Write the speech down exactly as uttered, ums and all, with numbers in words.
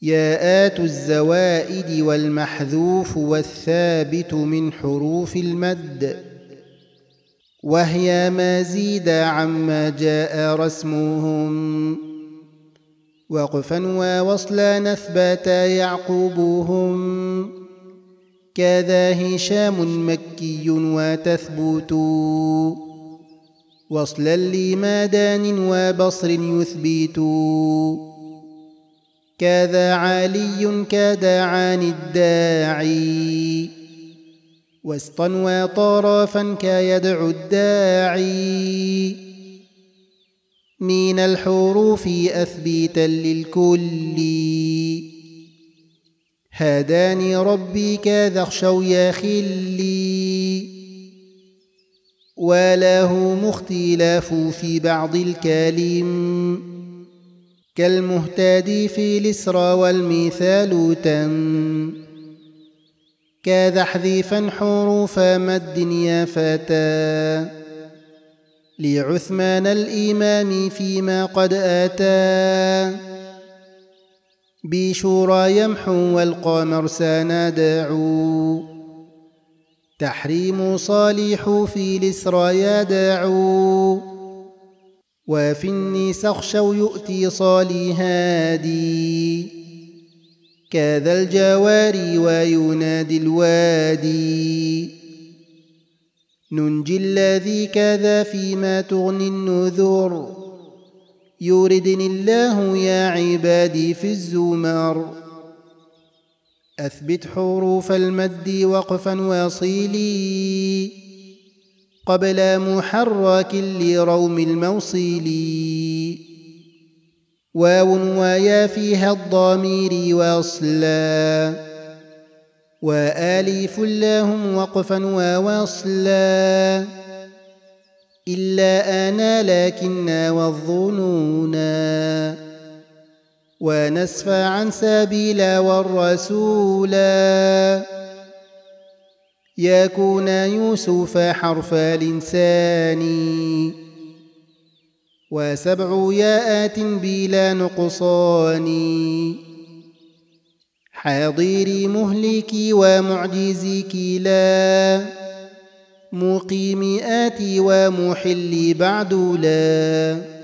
ياءات الزوائد والمحذوف والثابت من حروف المد، وهي ما زيد عما جاء رسمهم، وقفا ووصلا نثبتا يعقوبهم، كذا هشام مكي وتثبت، وصلا لمادان وبصر يثبت، كذا علي كدعان الداعي، وسطا وطرفا كيدعو الداعي، من الحروف أثبيتا للكل، هداني ربي كذا اخشوا يا خلي، وله مختلف في بعض الكلم، كالمهتدي في الإسرى والمثال تم، كذا حذفا حروف مد يا فتى، لعثمان الإمام فيما قد أتى، بشورى يمحو والقمر سندعو، تحريم صالح في الإسرى يدعو، وفي النساء اخشوا يؤتي صالي هادي، كذا الجواري وينادي الوادي، ننجي الذي كذا فيما تغني النذر، يردني الله يا عبادي في الزمر، أثبت حروف المد وقفا واصلي، قبل محرك لروم الموصل، واو ويا فيها الضمير واصلا، وآلف لهم وقفا ووصلا، إلا أنا لكنا والظنونا، ونسف عن سبيلا والرسولا، يكون يوسف حرف الإنسان، وسبع ياءات بلا نقصان، حاضر مهلكي ومعجزك لا، مقيم آتي ومحل بعد لا،